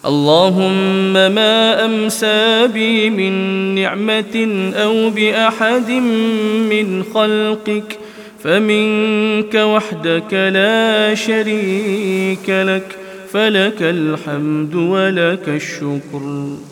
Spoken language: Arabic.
اللهم ما أمسى بي من نعمة أو بأحد من خلقك فمنك وحدك لا شريك لك، فلك الحمد ولك الشكر.